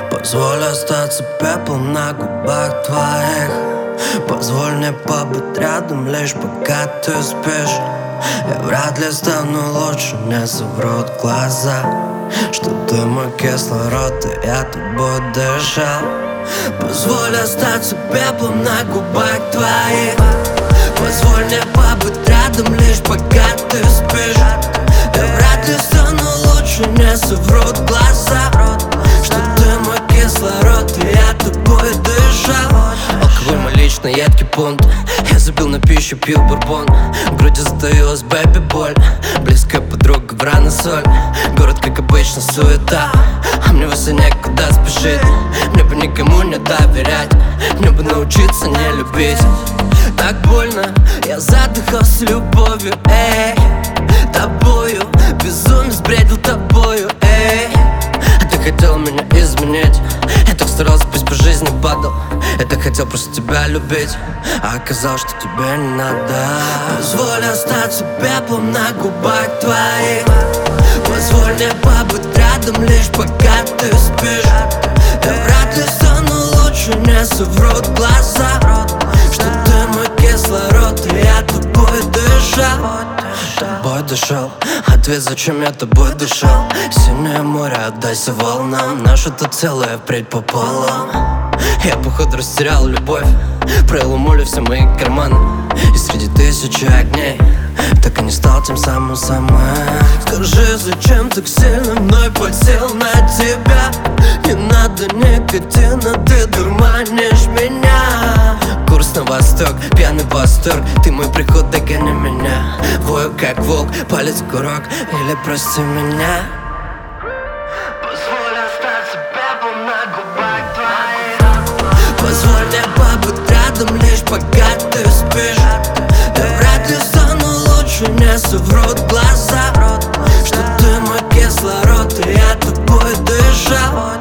Позволь остаться пеплом на губах твоих. Позволь мне побыть рядом, лишь пока ты спишь. Я вряд ли стану лучше, не соврут глаза, что ты мой кислород, и я тобой дышал. Позволь остаться пеплом на губах твоих. Позволь мне побыть рядом, лишь пока ты спишь. Я вряд ли стану лучше, не соврут глаза, что ты мой кислород, и я тобой дышал. Алкоголь мой личный едкий пункт. Я забил на пищу, пил бурбон. В груди затаилась бэби-боль. Близкая подруга, врана соль. Город, как обычно, суета. А мне вовсе некуда спешить. Мне бы никому не доверять. Мне бы научиться не любить. Так больно, я задыхался любовью, эй. Тобою, безумие сбредил тобою, эй. А ты хотел меня изменить. Я так старался, пусть по жизни падал. Я так хотел просто тебя любить, а оказалось, что тебе не надо. Позволь остаться пеплом на губах твоих. Позволь мне побыть рядом, лишь пока ты спишь. Я вряд ли стану лучше, не соврут глаза, что ты мой кислород, и я тобой дышал. Тобой дышал, ответ, зачем я тобой дышал. Синее море, отдайся волнам. Наше то целое впредь пополам. Я походу растерял любовь, пролил моли все мои карманы. И среди тысячи огней так и не стал тем самым. Скажи, зачем так сильно мной подсел на тебя? Не надо никотина, ты дурманишь меня. Курс на восток, пьяный восторг. Ты мой приход, догони меня. Вою как волк, палец курок, или прости меня. Позволь остаться пеплом на губах твоих. Позволь мне побыть рядом, лишь пока ты спишь. Я вряд ли стану лучше, не соврут глаза, что ты мой кислород, и я тобой дышал.